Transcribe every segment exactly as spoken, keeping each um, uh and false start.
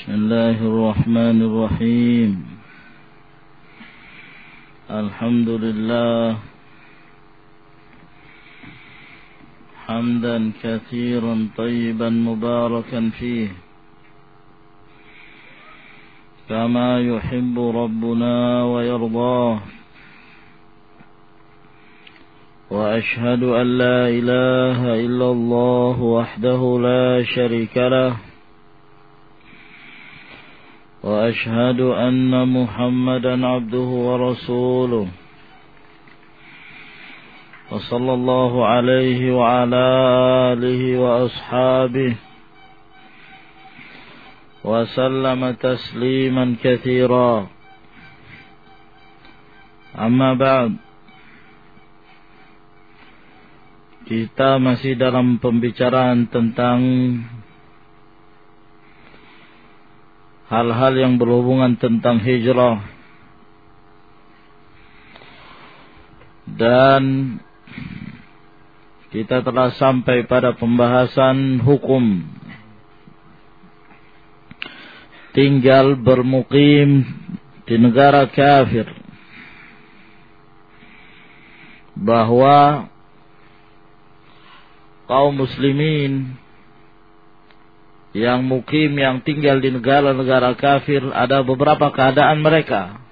بسم الله الرحمن الرحيم الحمد لله حمدا كثيرا طيبا مباركا فيه كما يحب ربنا ويرضاه وأشهد أن لا إله إلا الله وحده لا شريك له وأشهد أن محمدا عبده ورسوله وصلى الله عليه وعلى آله وأصحابه وسلم تسليما كثيرا أما بعد. Kita masih dalam pembicaraan tentang hal-hal yang berhubungan tentang hijrah, dan kita telah sampai pada pembahasan hukum tinggal bermukim di negara kafir, bahwa kaum muslimin yang mukim, yang tinggal di negara-negara kafir, ada beberapa keadaan mereka,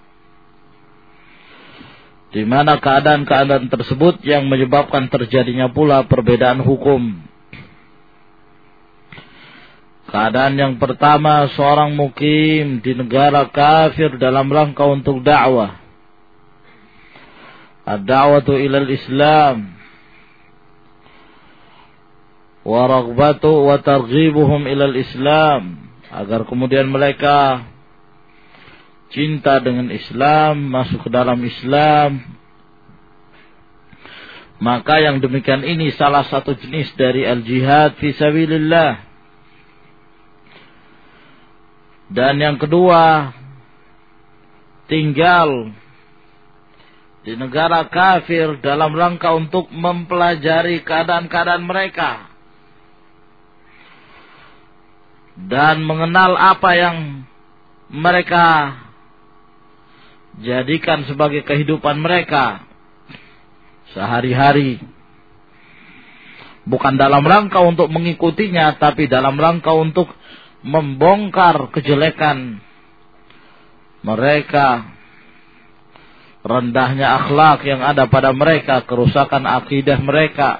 di mana keadaan-keadaan tersebut yang menyebabkan terjadinya pula perbedaan hukum. Keadaan yang pertama, seorang mukim di negara kafir dalam rangka untuk dakwah, ad-da'watu ilal Islam, wa raghbatu wa targhibuhum ilal Islam, agar kemudian mereka cinta dengan Islam, masuk ke dalam Islam. Maka yang demikian ini salah satu jenis dari al-jihad fi sabilillah. Dan yang kedua, tinggal di negara kafir dalam rangka untuk mempelajari keadaan-keadaan mereka dan mengenal apa yang mereka jadikan sebagai kehidupan mereka sehari-hari, bukan dalam rangka untuk mengikutinya, tapi dalam rangka untuk membongkar kejelekan mereka, rendahnya akhlak yang ada pada mereka, kerusakan akidah mereka.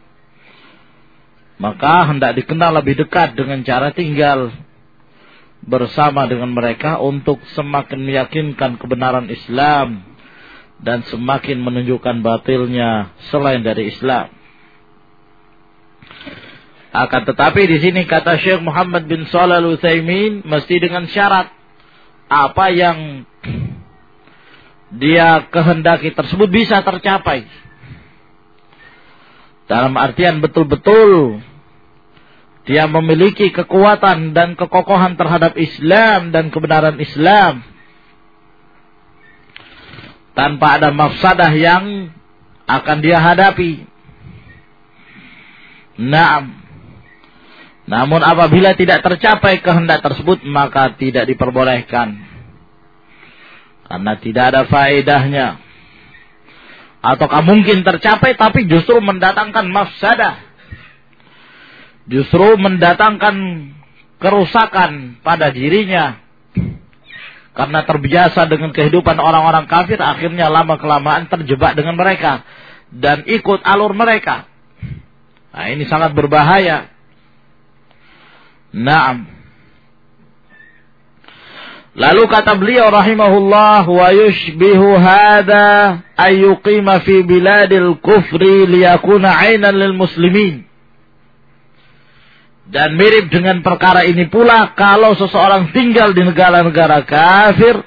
Maka hendak dikenal lebih dekat dengan cara tinggal bersama dengan mereka untuk semakin meyakinkan kebenaran Islam dan semakin menunjukkan batilnya selain dari Islam. Akan tetapi di sini kata Syekh Muhammad bin Shalih Al-Utsaimin, mesti dengan syarat apa yang dia kehendaki tersebut bisa tercapai. Dalam artian betul-betul dia memiliki kekuatan dan kekokohan terhadap Islam dan kebenaran Islam, tanpa ada mafsadah yang akan dia hadapi. Naam. Namun apabila tidak tercapai kehendak tersebut, maka tidak diperbolehkan, karena tidak ada faedahnya. Ataukah mungkin tercapai tapi justru mendatangkan mafsadah, justru mendatangkan kerusakan pada dirinya, karena terbiasa dengan kehidupan orang-orang kafir, akhirnya lama-kelamaan terjebak dengan mereka dan ikut alur mereka. Nah, ini sangat berbahaya. Naam. Lalu kata beliau rahimahullah, wa yushbihu hadha ayyuqima fi biladil kufri liyakuna ainan lil muslimin. Dan mirip dengan perkara ini pula kalau seseorang tinggal di negara-negara kafir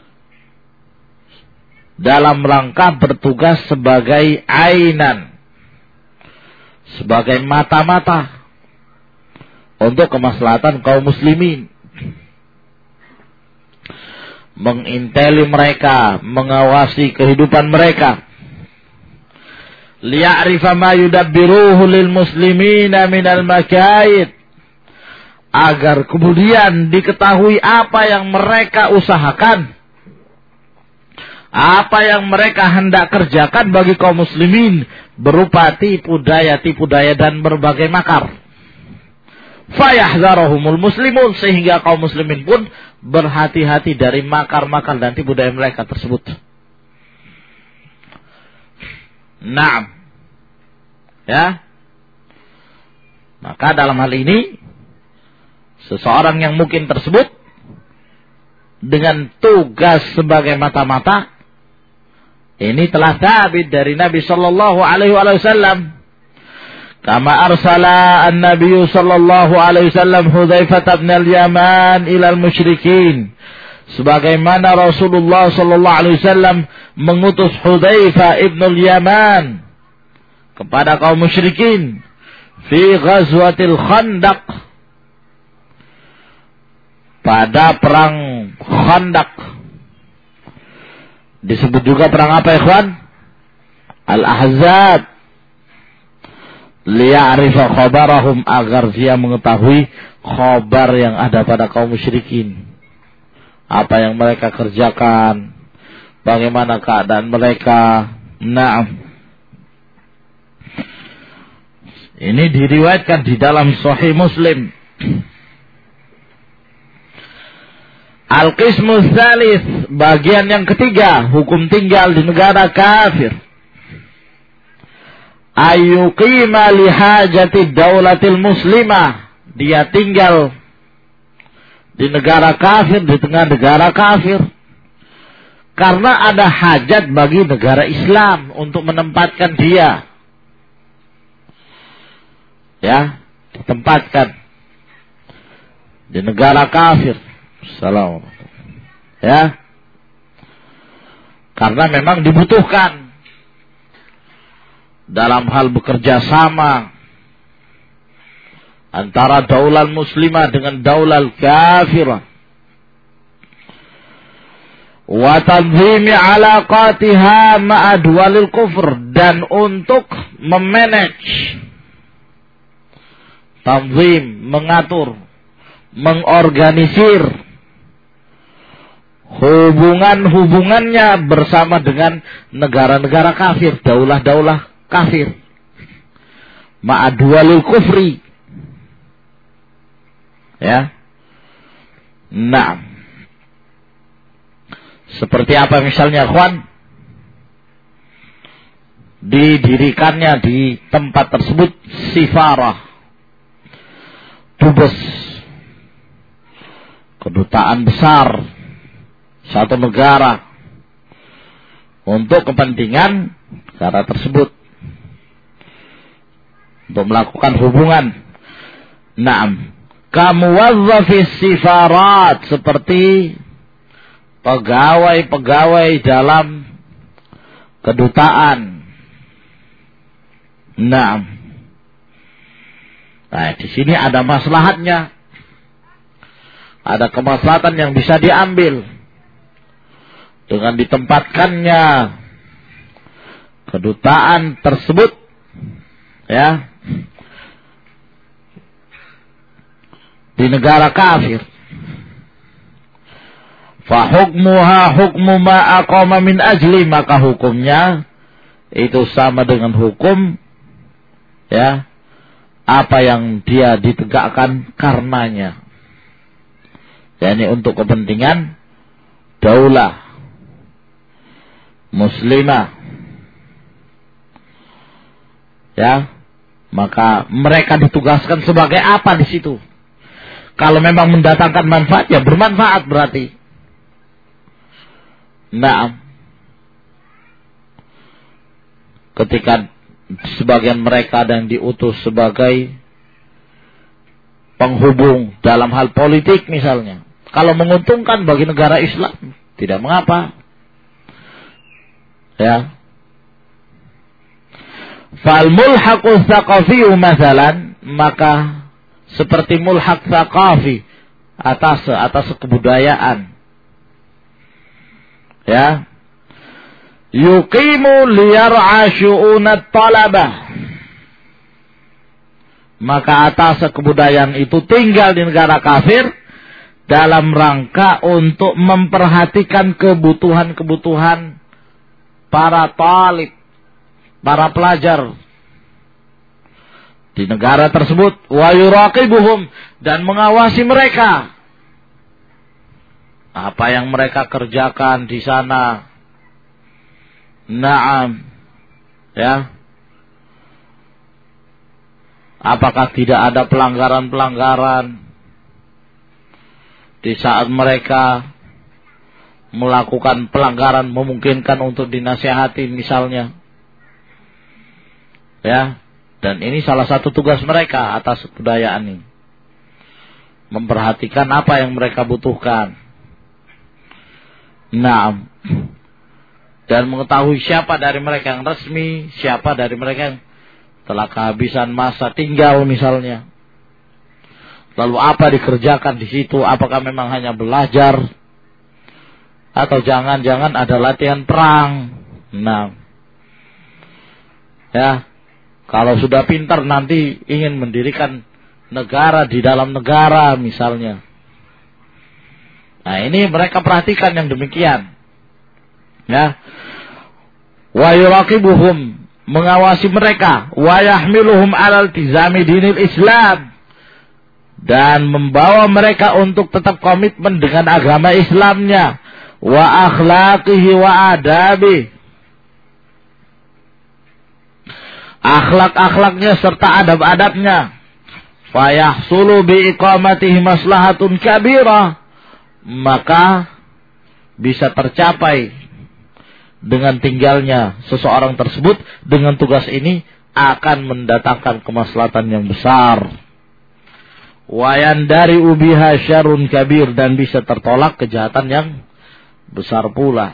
dalam rangka bertugas sebagai ainan, sebagai mata-mata untuk kemaslahatan kaum muslimin, menginteli mereka, mengawasi kehidupan mereka, liya'rifa ma yudabbiruhu lil muslimina minal makaid, agar kemudian diketahui apa yang mereka usahakan, apa yang mereka hendak kerjakan bagi kaum muslimin berupa tipu daya, tipu daya dan berbagai makar. Fayahzarahumul muslimun, sehingga kaum muslimin pun berhati-hati dari makar-makar dan tipu daya mereka tersebut. Naam. Ya. Maka dalam hal ini seseorang yang mungkin tersebut dengan tugas sebagai mata-mata ini telah sabit dari Nabi sallallahu alaihi wasallam. Kama arsala an-nabiy sallallahu alaihi wasallam Hudzaifah bin al-Yaman ila al-musyrikin. Sebagaimana Rasulullah sallallahu alaihi wasallam mengutus Hudzaifah ibn al-Yaman kepada kaum musyrikin fi ghazwatil Khandaq, pada perang Khandaq. Disebut juga perang apa, ikhwan? Al-Ahzab. Liya'rifa khabarahum, agar dia mengetahui khabar yang ada pada kaum musyrikin. Apa yang mereka kerjakan, bagaimana keadaan mereka. Naam. Ini diriwayatkan di dalam Sahih Muslim. Al-Qismu Tsalits, bagian yang ketiga, hukum tinggal di negara kafir. Ayyuqima lihajati daulatil muslimah, dia tinggal di negara kafir, di tengah negara kafir, karena ada hajat bagi negara Islam untuk menempatkan dia. Ya, ditempatkan di negara kafir. Salam. Ya. Karena memang dibutuhkan dalam hal bekerja sama antara daulah muslimah dengan daulah kafirah. Wa tanzimi alaqatiha ma'a duwalil kufr, dan untuk memanage, tanzim, mengatur, mengorganisir hubungan-hubungannya bersama dengan negara-negara kafir, daulah-daulah kafir. Ma'adwalil kufri. Ya. Nah. Seperti apa misalnya, ikhwan? Didirikannya di tempat tersebut sifarah, dubes, kedutaan besar satu negara untuk kepentingan negara tersebut, untuk melakukan hubungan. Naam, kamuwazzafis sifarat, seperti pegawai-pegawai dalam kedutaan. Naam. Nah, di sini ada maslahatnya. Ada kemaslahatan yang bisa diambil dengan ditempatkannya kedutaan tersebut, ya, di negara kafir. Fa hukmuha hukmu ma aqama min ajli, maka hukumnya itu sama dengan hukum, ya, apa yang dia ditegakkan karenanya. yakni untuk kepentingan daulah muslimah, ya, maka mereka ditugaskan sebagai apa di situ? Kalau memang mendatangkan manfaat, ya bermanfaat berarti. Nah, ketika sebagian mereka yang diutus sebagai penghubung dalam hal politik misalnya, kalau menguntungkan bagi negara Islam, tidak mengapa. Ya. Fal mulhaqu tsaqafi masalan, maka seperti mulhaq tsaqafi, atas atas kebudayaan. Ya. Yuqimu liyar'a syu'unat talabah. Maka atas kebudayaan itu tinggal di negara kafir dalam rangka untuk memperhatikan kebutuhan-kebutuhan para talib, para pelajar di negara tersebut, wa yuraqibuhum, dan mengawasi mereka. Apa yang mereka kerjakan di sana. Naam. Ya. Apakah tidak ada pelanggaran-pelanggaran di saat mereka melakukan pelanggaran memungkinkan untuk dinasihati misalnya. Ya, dan ini salah satu tugas mereka atas kebudayaan ini. Memperhatikan apa yang mereka butuhkan. Naam. Dan mengetahui siapa dari mereka yang resmi, siapa dari mereka yang telah kehabisan masa tinggal misalnya. Lalu apa dikerjakan di situ? Apakah memang hanya belajar? Atau jangan-jangan ada latihan perang? Nah, ya, kalau sudah pintar nanti ingin mendirikan negara di dalam negara misalnya. Nah, ini mereka perhatikan yang demikian. Ya, wa yuraqibuhum, mengawasi mereka, wa yahmiluhum alal tizami dinil Islam, dan membawa mereka untuk tetap komitmen dengan agama Islamnya, wa akhlaqihi wa adabi, akhlak-akhlaknya serta adab-adabnya, fa yahsulu bi iqamatihi maslahatun kabira, maka bisa tercapai dengan tinggalnya seseorang tersebut dengan tugas ini akan mendatangkan kemaslahatan yang besar. Wayan dari ubiha syarun kabir, dan bisa tertolak kejahatan yang besar pula.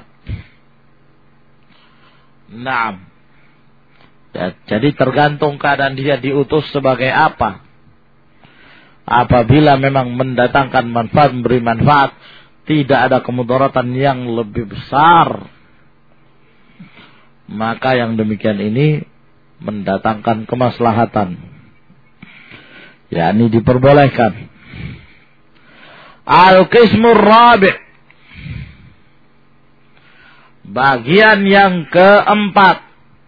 Naam. Ya, jadi tergantung keadaan dia diutus sebagai apa. Apabila memang mendatangkan manfaat, memberi manfaat, tidak ada kemudaratan yang lebih besar, maka yang demikian ini mendatangkan kemaslahatan, yakni diperbolehkan. Al-qismur rabi', bagian yang keempat,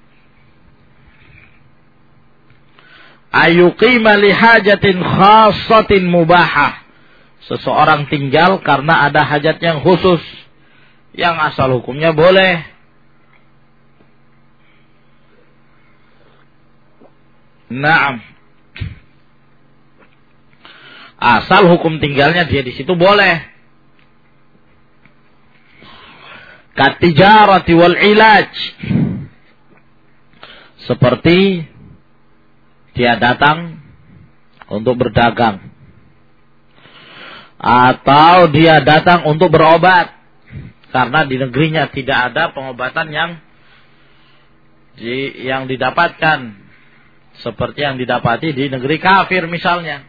ayuqima li hajatin khassatin mubahah, seseorang tinggal karena ada hajat yang khusus yang asal hukumnya boleh. Naam. Asal hukum tinggalnya dia di situ boleh. Katijarati wal ilaj, seperti dia datang untuk berdagang, atau dia datang untuk berobat karena di negerinya tidak ada pengobatan yang di, yang didapatkan seperti yang didapati di negeri kafir misalnya.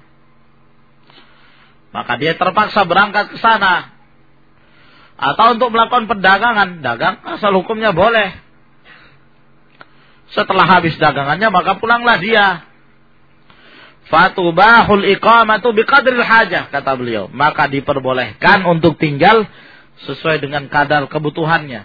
Maka dia terpaksa berangkat ke sana. Atau untuk melakukan perdagangan, dagang asal hukumnya boleh. Setelah habis dagangannya maka pulanglah dia. Fatubahul iqamatu biqadril hajah, kata beliau. Maka diperbolehkan untuk tinggal sesuai dengan kadar kebutuhannya.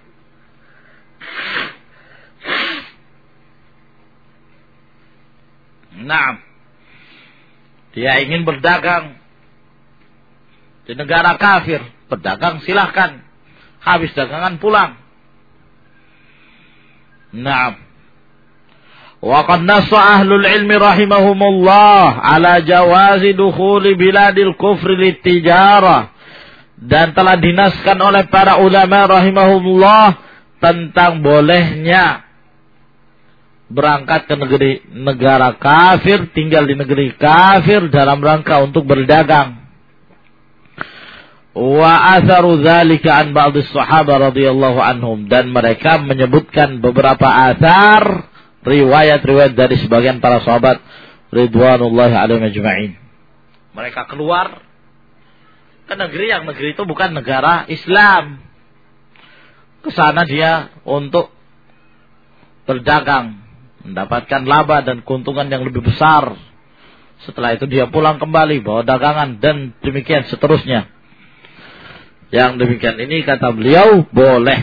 Nah, dia ingin berdagang di negara kafir, berdagang silahkan, habis dagangan pulang. Nah, wa qad nassa ahlul ilmi rahimahumullah ala jawazi dukhuli biladil kufri littijarah, dan telah dinaskan oleh para ulama rahimahumullah tentang bolehnya berangkat ke negeri negara kafir, tinggal di negeri kafir dalam rangka untuk berdagang. Wa atharu dzalika an ba'd as-sahabah radhiyallahu anhum, dan mereka menyebutkan beberapa athar, riwayat-riwayat dari sebagian para sahabat ridwanullahi alaihim ajma'in. Mereka keluar ke negeri yang negeri itu bukan negara Islam. Ke sana dia untuk berdagang, mendapatkan laba dan keuntungan yang lebih besar Setelah itu dia pulang kembali, bawa dagangan, dan demikian seterusnya. Yang demikian ini kata beliau boleh.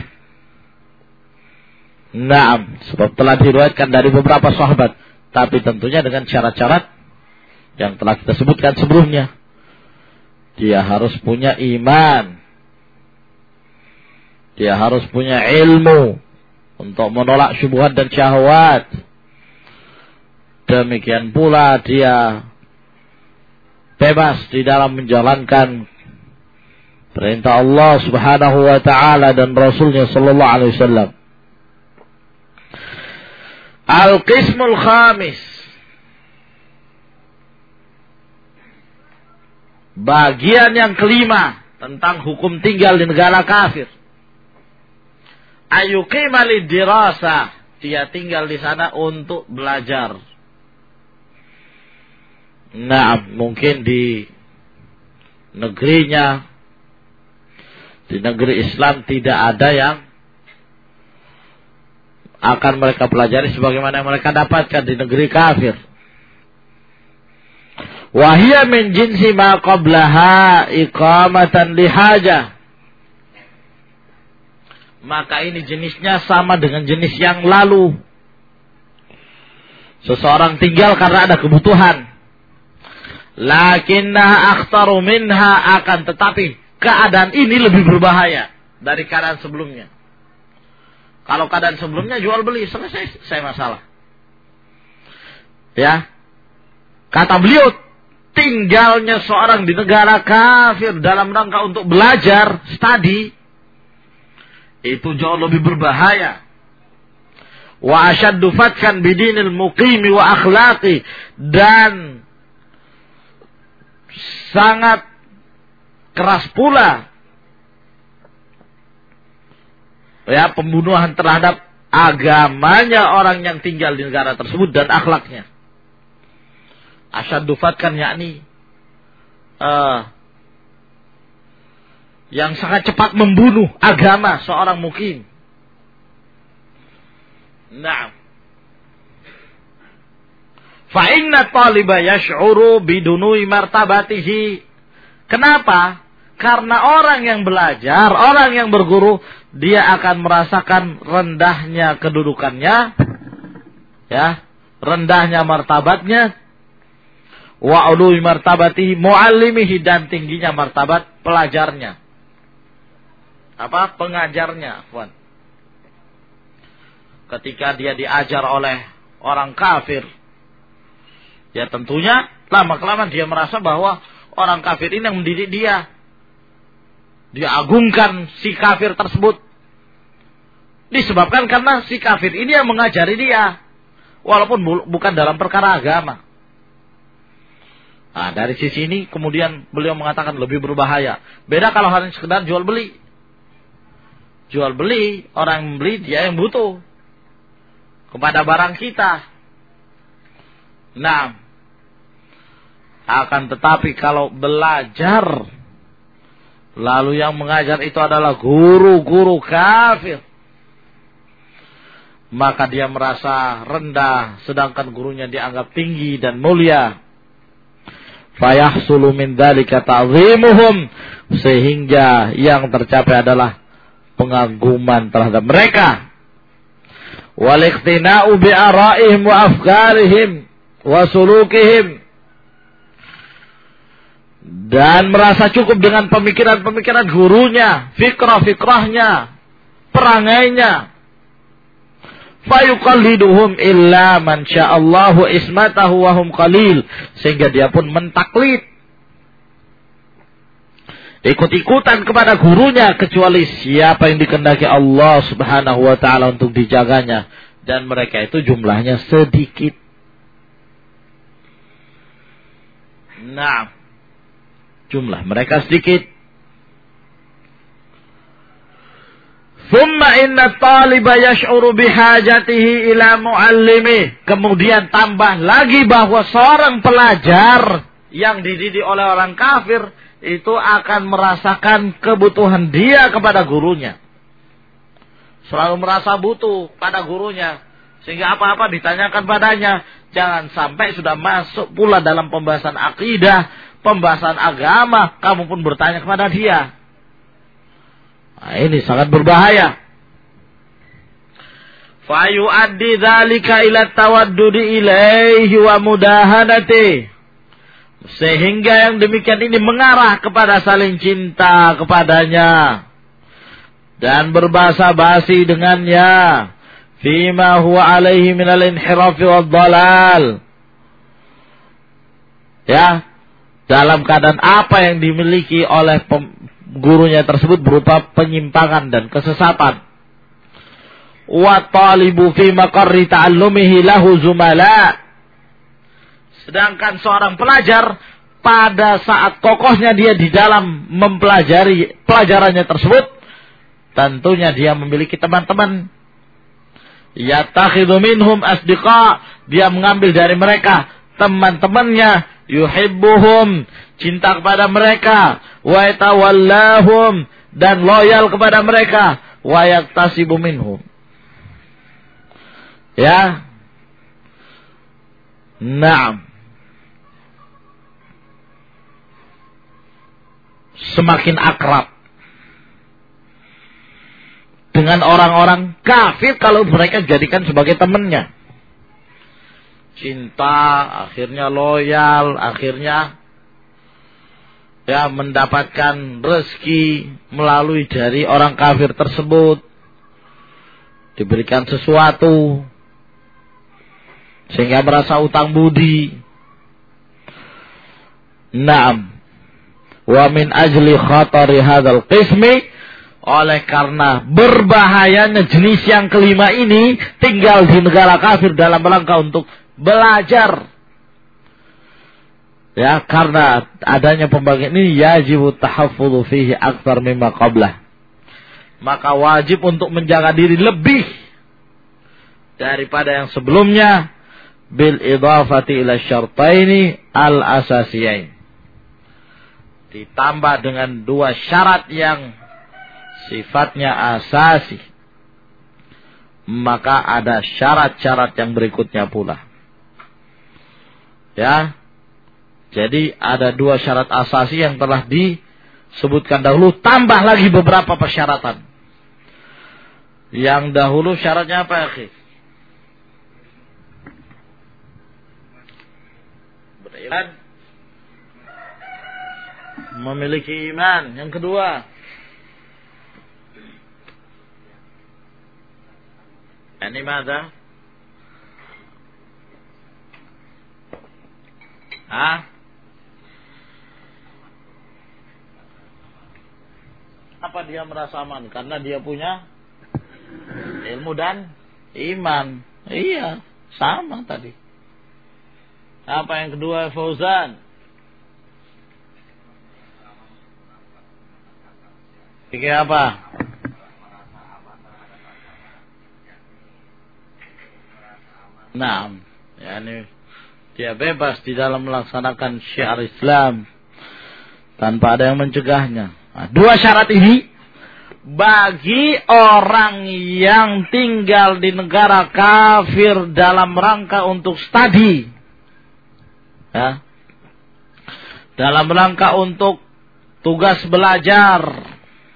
Naam, sebab telah diriwayatkan dari beberapa sahabat, tapi tentunya dengan syarat-syarat yang telah kita sebutkan sebelumnya. Dia harus punya iman. Dia harus punya ilmu untuk menolak syubhat dan syahwat. Demikian pula dia bebas di dalam menjalankan perintah Allah Subhanahu wa taala dan Rasulnya sallallahu alaihi wasallam. Al-qismul khamis. Bagian yang kelima tentang hukum tinggal di negara kafir. Ayuqima lidirasa, dia tinggal di sana untuk belajar. Nah, mungkin di negerinya, di negeri Islam tidak ada yang akan mereka pelajari sebagaimana yang mereka dapatkan di negeri kafir. Wahia min jinsi ma qablaha iqamatan lihajah. Maka ini jenisnya sama dengan jenis yang lalu. Seseorang tinggal karena ada kebutuhan. Lakinnaha akhtaru minha, akan tetapi keadaan ini lebih berbahaya dari keadaan sebelumnya. Kalau keadaan sebelumnya jual beli, selesai saya masalah. Ya. Kata beliau, tinggalnya seorang di negara kafir dalam rangka untuk belajar, studi, itu jauh lebih berbahaya. Wa ashaddu fatkan bidinil muqimi wa akhlaqi, dan sangat keras pula ya pembunuhan terhadap agamanya orang yang tinggal di negara tersebut dan akhlaknya. Ashaddu fatkan yakni uh, yang sangat cepat membunuh agama seorang mukim. Naam. Fa inna taliba yash'uru bidunui martabatihi. Kenapa? Karena orang yang belajar, orang yang berguru, dia akan merasakan rendahnya kedudukannya, ya, rendahnya martabatnya, wa ului martabatihi muallimihi, dan tingginya martabat pelajarnya. Apa? Pengajarnya, afwan. Ketika dia diajar oleh orang kafir, ya tentunya lama-kelamaan dia merasa bahwa orang kafir ini yang mendidik dia. Dia agungkan si kafir tersebut. Disebabkan karena si kafir ini yang mengajari dia. Walaupun bu- bukan dalam perkara agama. Nah, dari sisi ini kemudian beliau mengatakan lebih berbahaya. Beda kalau hanya sekedar jual beli. Jual beli, orang yang membeli dia yang butuh kepada barang kita. Nah, akan tetapi kalau belajar lalu yang mengajar itu adalah guru-guru kafir, maka dia merasa rendah sedangkan gurunya dianggap tinggi dan mulia. Fayahsulu min dzalika ta'zimuhum, sehingga yang tercapai adalah pengaguman terhadap mereka. Wal iqtina'u bi ara'ihim wa afkarihim wa sulukihim, dan merasa cukup dengan pemikiran-pemikiran gurunya, fikrah-fikrahnya, perangainya. Fayuqalliduhum illa man sya'allahu ismatahu wa hum qalil, sehingga dia pun mentaklid, ikut-ikutan kepada gurunya, kecuali siapa yang dikehendaki Allah Subhanahu wa taala untuk dijaganya, dan mereka itu jumlahnya sedikit. Nah, jumlah mereka sedikit. Thumma inna taliba yash'uru bihajatihi ila muallimi. Kemudian tambah lagi bahwa seorang pelajar yang dididik oleh orang kafir itu akan merasakan kebutuhan dia kepada gurunya. Selalu merasa butuh pada gurunya, sehingga apa-apa ditanyakan padanya. Jangan sampai sudah masuk pula dalam pembahasan akidah, pembahasan agama, kamu pun bertanya kepada dia. Nah, ini sangat berbahaya. Fa yu'addi dzalika ila tawaddudi ilaihi wa mudahanati. Sehingga yang demikian ini mengarah kepada saling cinta kepadanya dan berbahasa basi dengannya. Fima huwa alaihi minal inhirafi wad dhalal. Ya, dalam keadaan apa yang dimiliki oleh gurunya tersebut berupa penyimpangan dan kesesatan. Wa talibu fi maqarri ta'allumihi lahu zumala. Sedangkan seorang pelajar pada saat kokohnya dia di dalam mempelajari pelajarannya tersebut, tentunya dia memiliki teman-teman. Yattakhidhu minhum asdiqa, dia mengambil dari mereka teman-temannya, yuhibbuhum, cinta kepada mereka, wa yatawallahum, dan loyal kepada mereka, wa yaktasibu minhum. Ya. Naam. Semakin akrab dengan orang-orang kafir kalau mereka jadikan sebagai temannya. Cinta, akhirnya loyal, akhirnya ya mendapatkan rezeki melalui dari orang kafir tersebut. Diberikan sesuatu sehingga merasa utang budi. Naam. Wa min ajli khatari hadzal qismi, oleh karena berbahayanya jenis yang kelima ini tinggal di negara kafir dalam rangka untuk belajar. Ya, karena adanya pembagian ini yajibu tahaffudzu fihi aktsar mimma qablah. Maka wajib untuk menjaga diri lebih daripada yang sebelumnya bil idhafati ila syartaini al asasiyain. Ditambah dengan dua syarat yang sifatnya asasi. Maka ada syarat-syarat yang berikutnya pula. Ya. Jadi ada dua syarat asasi yang telah disebutkan dahulu, tambah lagi beberapa persyaratan. Yang dahulu syaratnya apa, akhi? Beriman, memiliki iman. Yang kedua, ini mana? Ah? Apa dia merasa aman? Karena dia punya ilmu dan iman. Iya, sama tadi. Apa yang kedua, Fauzan? Pikir apa? Nah, yakni dia bebas di dalam melaksanakan syiar Islam tanpa ada yang mencegahnya. Nah, dua syarat ini bagi orang yang tinggal di negara kafir dalam rangka untuk studi, ya, dalam rangka untuk tugas belajar,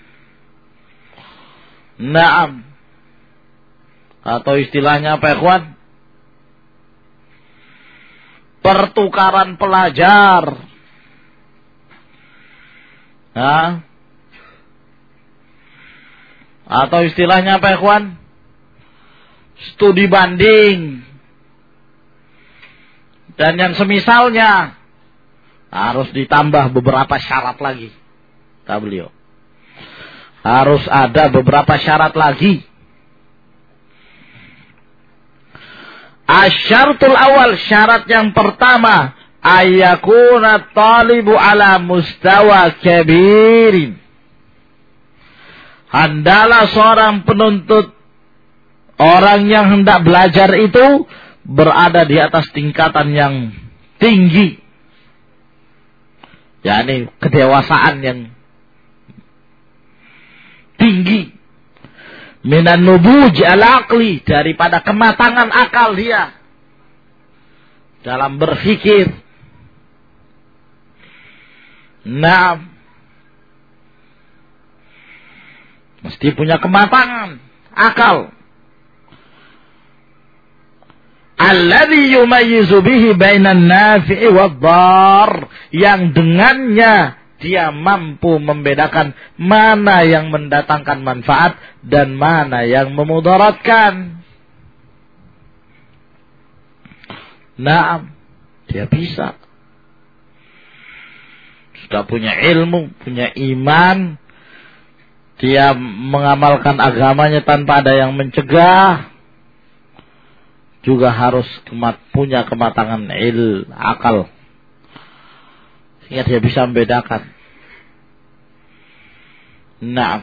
naam, atau istilahnya apa, ikhwan? Pertukaran pelajar, ya. Atau istilahnya apa, ikhwan? Studi banding. Dan yang semisalnya harus ditambah beberapa syarat lagi. Kata beliau, harus ada beberapa syarat lagi. Asyaratul awal, syarat yang pertama, ayyakuna talibu ala mustawa kabirin. Hendaklah seorang penuntut, orang yang hendak belajar itu berada di atas tingkatan yang tinggi, yakni kedewasaan yang tinggi, minan nubuj al-aqli, daripada kematangan akal dia. dalam berpikir. Nah, mesti punya kematangan akal. Alladzi yumayyizu bihi bainan nafi'i wad-dhar, yang dengannya dia mampu membedakan mana yang mendatangkan manfaat dan mana yang memudaratkan. Nah, dia bisa. Sudah punya ilmu, punya iman, dia mengamalkan agamanya tanpa ada yang mencegah. Juga harus kemat, punya kematangan il, akal. Sehingga dia bisa membedakan. Nah,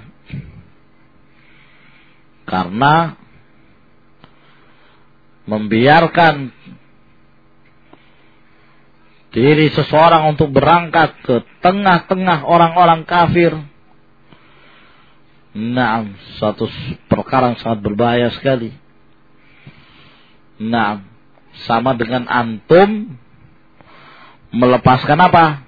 karena membiarkan diri seseorang untuk berangkat ke tengah-tengah orang-orang kafir, nah, satu perkara yang sangat berbahaya sekali. Nah, sama dengan antum melepaskan apa?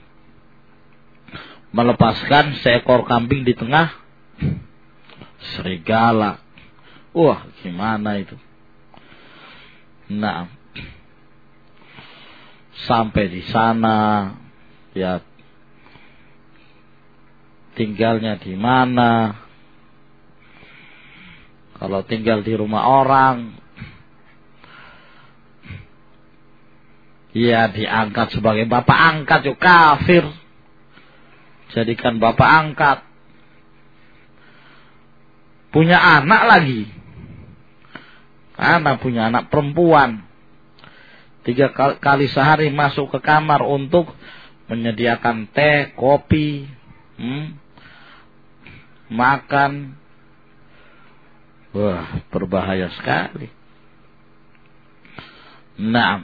Melepaskan seekor kambing di tengah serigala. Wah, gimana itu? Nah, sampai di sana, ya tinggalnya di mana? Kalau tinggal di rumah orang, ya diangkat sebagai bapak angkat, yuk kafir. Jadikan bapak angkat. Punya anak lagi. Anak punya anak perempuan. Tiga kali sehari masuk ke kamar untuk menyediakan teh, kopi, hmm, makan. Wah, berbahaya sekali. Nah,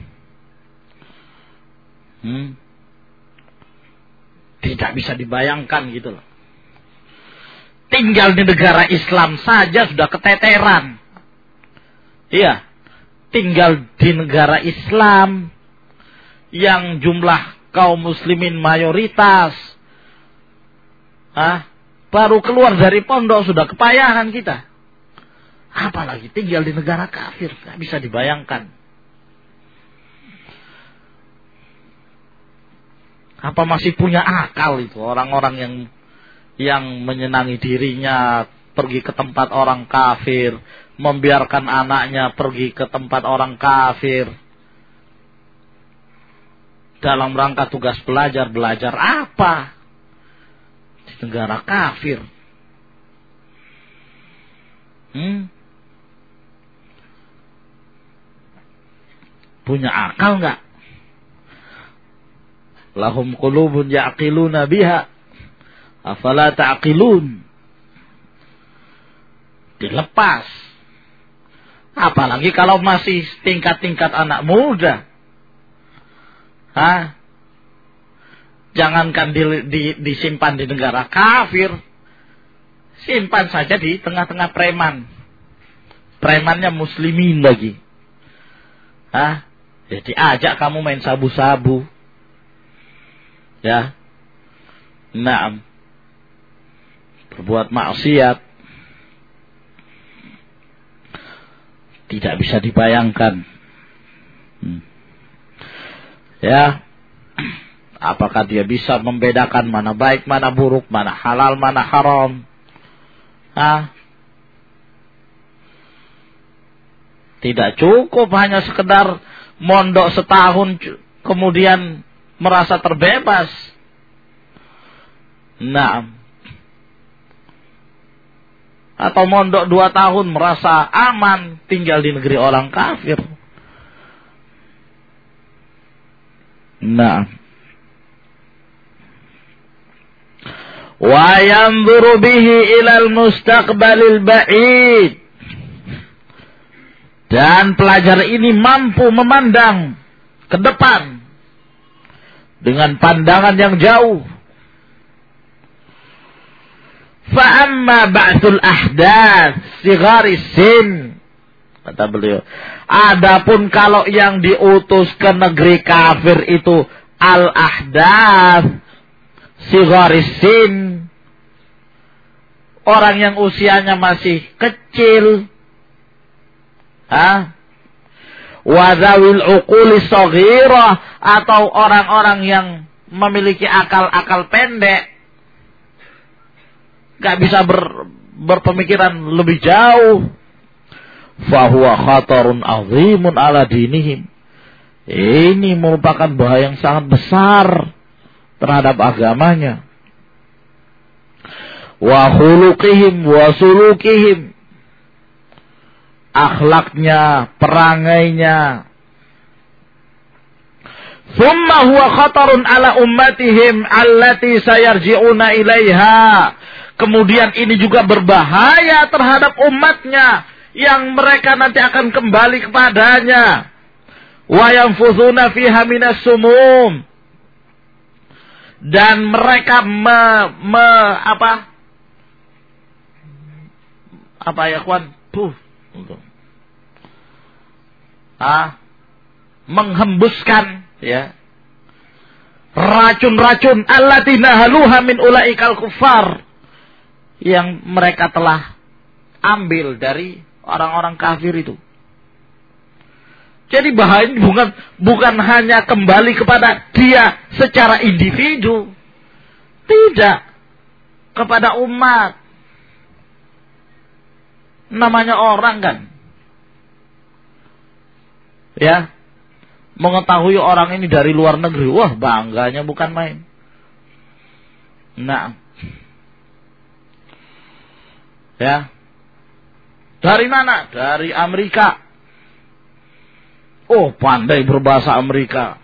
hmm, tidak bisa dibayangkan gitu loh. Tinggal di negara Islam saja sudah keteteran. Iya. Tinggal di negara Islam yang jumlah kaum muslimin mayoritas. Hah? Baru keluar dari pondok sudah kepayahan kita. Apalagi tinggal di negara kafir. Tidak bisa dibayangkan. Apa masih punya akal itu orang-orang yang yang menyenangi dirinya pergi ke tempat orang kafir, membiarkan anaknya pergi ke tempat orang kafir dalam rangka tugas belajar. Belajar apa? Di negara kafir. Hmm? Punya akal enggak? Lahum qulubun ya'qiluna biha afala ta'qilun. Dilepas. Apalagi kalau masih tingkat-tingkat anak muda. Hah? Jangankan di, di, disimpan di negara kafir. Simpan saja di tengah-tengah preman. Premannya muslimin lagi. Hah? Jadi ajak kamu main sabu-sabu. Ya. Naam. Berbuat maksiat. Tidak bisa dibayangkan. Hmm. Ya. Apakah dia bisa membedakan mana baik, mana buruk, mana halal, mana haram? Hah? Tidak cukup hanya sekedar mondok setahun kemudian merasa terbebas. Nah, atau mondok dua tahun merasa aman tinggal di negeri orang kafir. Nah, wa yanzuru bihi ilal mustaqbalil ba'id. Dan pelajar ini mampu memandang ke depan dengan pandangan yang jauh. Fa amma ba'thul ahdath sighari sin. kata beliau. Adapun kalau yang diutus ke negeri kafir itu al-ahdath, sigarisin, orang yang usianya masih kecil, ha? Wadzawil uquli shaghirah, atau orang-orang yang memiliki akal-akal pendek, gak bisa ber, berpemikiran lebih jauh, fahuwa khatarun azimun ala dinihim. Ini merupakan bahaya yang sangat besar terhadap agamanya. Wa khuluqihim wa sulukihim, akhlaknya, perangainya. Thumma huwa khatarun ala ummatihim allati sayarji'una ilaiha. Kemudian ini juga berbahaya terhadap umatnya yang mereka nanti akan kembali kepadanya. Wa yanfuzuna fiha minas sumum, dan mereka me, me apa apa ya kawan tuh ah menghembuskan ya racun-racun allati nahaluha min ulaikal kuffar, yang mereka telah ambil dari orang-orang kafir itu. Jadi bahayanya bukan bukan hanya kembali kepada dia secara individu, tidak, kepada umat. Namanya orang kan, ya, mengetahui orang ini dari luar negeri, wah bangganya bukan main. Nah, ya, dari mana? Dari Amerika. Oh, pandai berbahasa Amerika.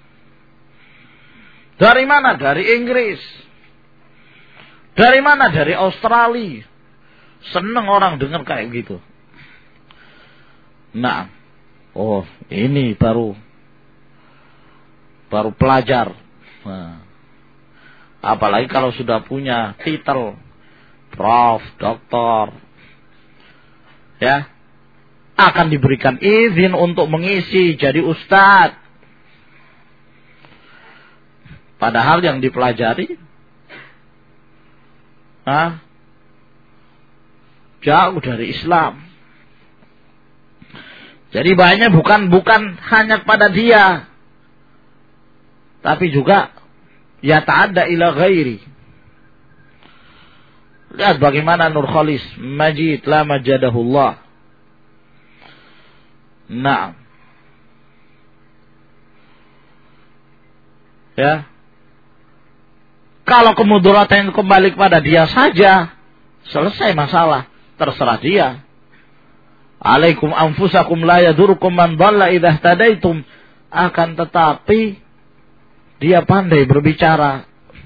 Dari mana? Dari Inggris. Dari mana? Dari Australia. Seneng orang dengar kayak gitu. Nah, oh ini baru baru pelajar. Nah, apalagi kalau sudah punya titel prof, doktor, ya, akan diberikan izin untuk mengisi jadi ustadz. Padahal yang dipelajari ah, jauh dari Islam. Jadi banyak bukan bukan hanya pada dia, tapi juga ya ta'adda ila ghairi. Lihat bagaimana Nurkhalis Majid la majadahullah. Nah, ya, kalau kemudaratan kembali kepada dia saja, selesai masalah, terserah dia. Alaikum anfusakum la yadurukum man dhalla idza ihtadaitum. Akan tetapi dia pandai berbicara,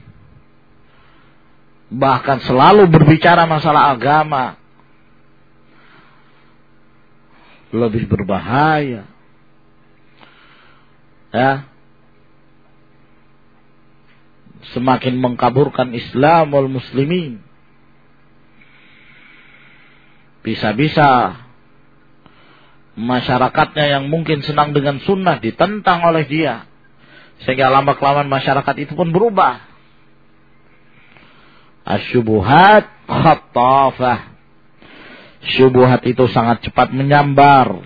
bahkan selalu berbicara masalah agama. Lebih berbahaya, ya, semakin mengkaburkan Islam wal muslimin. Bisa-bisa masyarakatnya yang mungkin senang dengan sunnah ditentang oleh dia, sehingga lama-kelamaan masyarakat itu pun berubah. Asyubuhat khattafah. Syubuhat itu sangat cepat menyambar.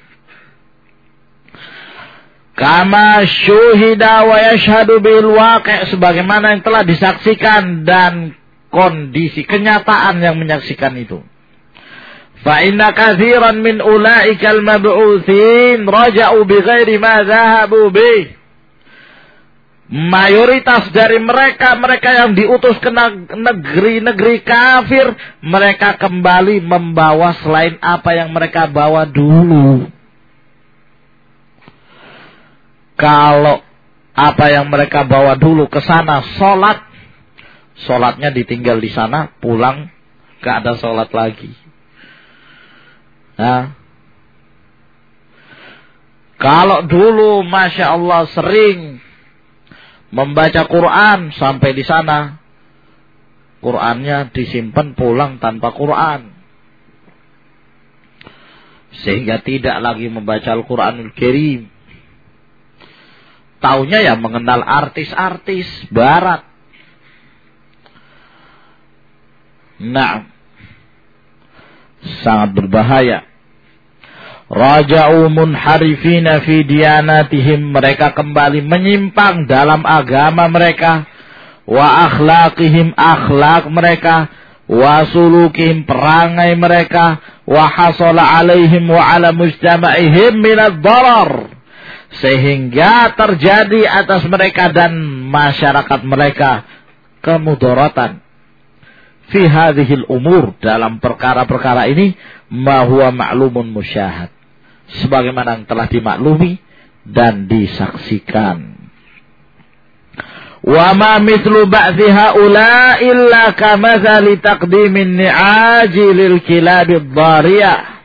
Kama syuhida wa yashhadu bil waqi', sebagaimana yang telah disaksikan dan kondisi kenyataan yang menyaksikan itu. Fa inna katsiran min ulaikal mab'utsin raja'u bighairi ma dhahabu bih. Mayoritas dari mereka, mereka yang diutus ke negeri-negeri kafir, mereka kembali membawa selain apa yang mereka bawa dulu. Kalau apa yang mereka bawa dulu ke sana sholat, sholatnya ditinggal di sana, pulang gak ada sholat lagi. Nah, kalau dulu Masya Allah sering membaca Quran, sampai di sana Qurannya disimpan, pulang tanpa Quran. sehingga tidak lagi membaca Al-Quranul Karim. Taunya ya mengenal artis-artis barat. Nah, sangat berbahaya. Raja'u munharifina fi diyanatihim, mereka kembali menyimpang dalam agama mereka, wa akhlaqihim, akhlak mereka, wa sulukihim, perangai mereka, wa hasala alaihim wa ala mujtama'ihim minad darar, sehingga terjadi atas mereka dan masyarakat mereka kemudaratan. Fi hadhil umur, dalam perkara-perkara ini, ma huwa ma'lumun musyahad, sebagaimana yang telah dimaklumi dan disaksikan. Wa ma mithlu ba'thi haula illa kamathali taqdimin ni'aji lil kilabid dhariyah.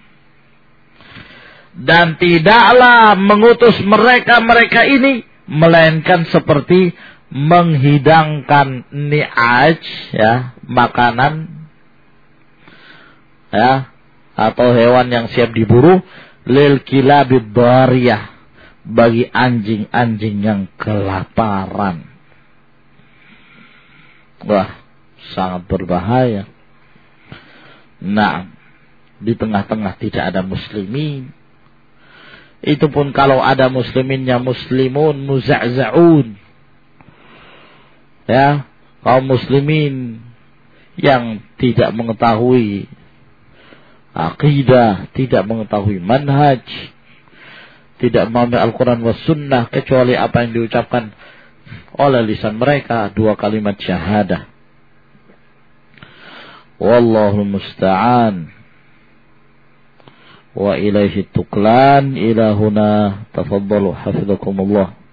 Dan tidaklah mengutus mereka-mereka ini melainkan seperti menghidangkan ni'aj, ya, makanan, ya, atau hewan yang siap diburu, lil kilabid dhariyah, bagi anjing-anjing yang kelaparan. Wah, sangat berbahaya. Nah, di tengah-tengah tidak ada muslimin. Itu pun kalau ada musliminnya muslimun muza'za'un. Ya, kaum muslimin yang tidak mengetahui akidah, tidak mengetahui manhaj, tidak memahami Al-Quran was sunnah kecuali apa yang diucapkan oleh lisan mereka, dua kalimat syahadah. Wallahu musta'an. Wa ilaihi tuklan. Ila huna tafaddalu hafizakumullah.